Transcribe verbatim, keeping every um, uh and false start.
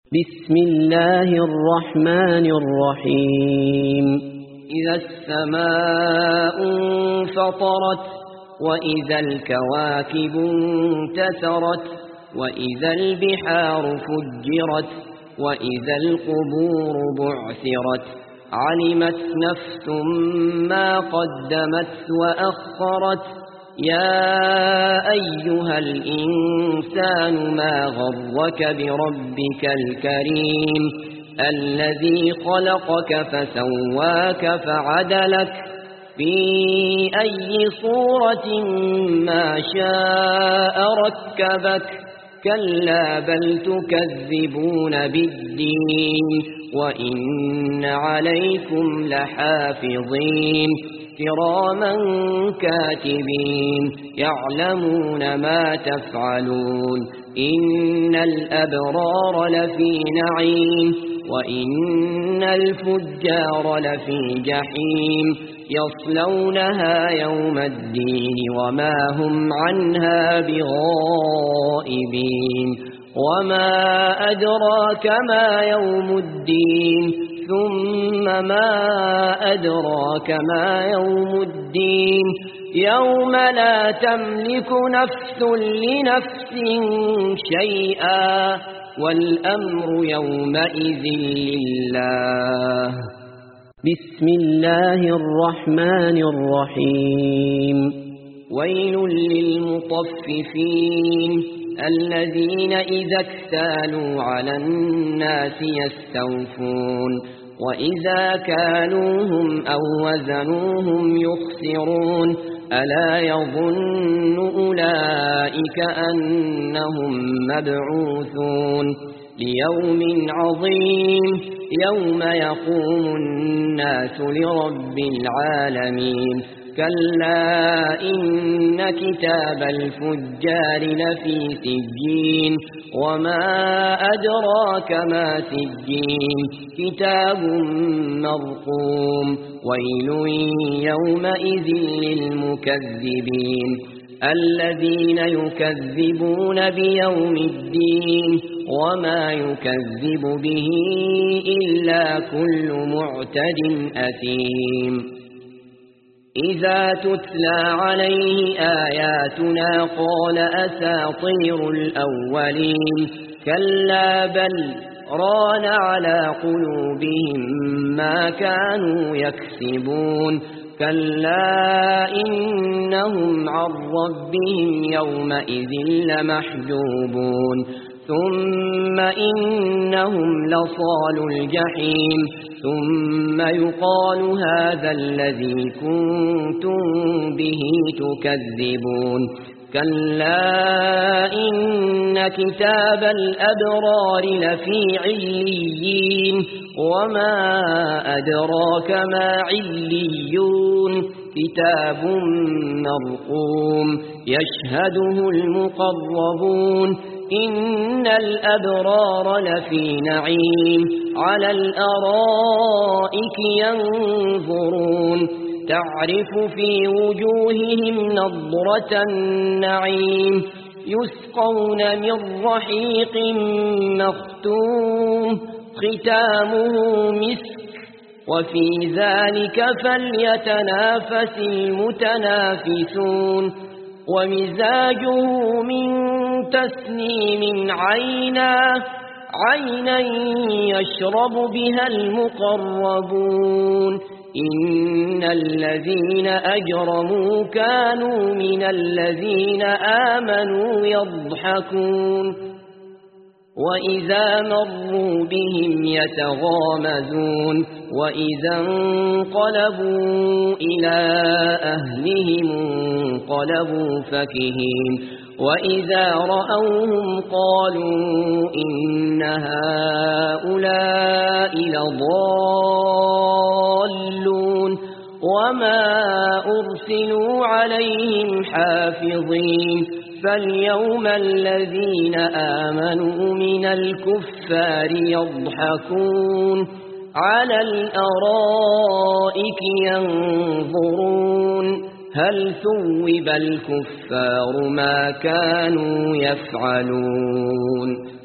بسم الله الرحمن الرحيم إذا السماء انفطرت وإذا الكواكب انتثرت وإذا البحار فجرت وإذا القبور بعثرت علمت نفس ما قدمت وأخرت يا أيها الإنسان ما غرك بربك الكريم الذي خلقك فسواك فعدلك في أي صورة ما شاء ركبك كلا بل تكذبون بالدين وإن عليكم لحافظين كراما كاتبين يعلمون ما تفعلون إن الأبرار لفي نعيم وإن الفجار لفي جحيم يصلونها يوم الدين وما هم عنها بغائبين وما أدراك ما يوم الدين ثم ما أدراك ما يوم الدين يوم لا تملك نفس لنفس شيئا والأمر يومئذ لله. بسم الله الرحمن الرحيم ويل للمطففين الذين إذا اكتالوا على الناس يستوفون وإذا كالوهم أو وزنوهم يخسرون ألا يظن أولئك أنهم مبعوثون ليوم عظيم يوم يقوم الناس لرب العالمين كلا إن كتاب الفجار لفي سجين وما أدراك ما سجين كتاب مرقوم ويل يومئذ للمكذبين الذين يكذبون بيوم الدين وما يكذب به إلا كل معتد أثيم إذا تتلى عليه آياتنا قال أساطير الأولين كلا بل ران على قلوبهم ما كانوا يكسبون كلا إنهم عن ربهم يومئذ لمحجوبون ثم إنهم لصالو الجحيم ثم يقال هذا الذي كنتم به تكذبون كلا إن كتاب الأبرار لفي عليين وما أدراك ما عليون كتاب مرقوم يشهده المقربون إن الأبرار لفي نعيم على الأرائك ينظرون تعرف في وجوههم نضرة النعيم يسقون من رحيق مختوم ختامه مسك وفي ذلك فليتنافس المتنافسون ومزاجه من تسنيم عينا عينا يشرب بها المقربون إن الذين أجرموا كانوا من الذين آمنوا يضحكون وإذا مروا بهم يتغامزون وإذا انقلبوا إلى أهلهم انقلبوا فكهين وإذا رأوهم قالوا إن هؤلاء لضالون وما أرسلوا عليهم حافظين فاليوم الذين آمنوا من الكفار يضحكون على الأرائك ينظرون هل ثوب الكفار ما كانوا يفعلون.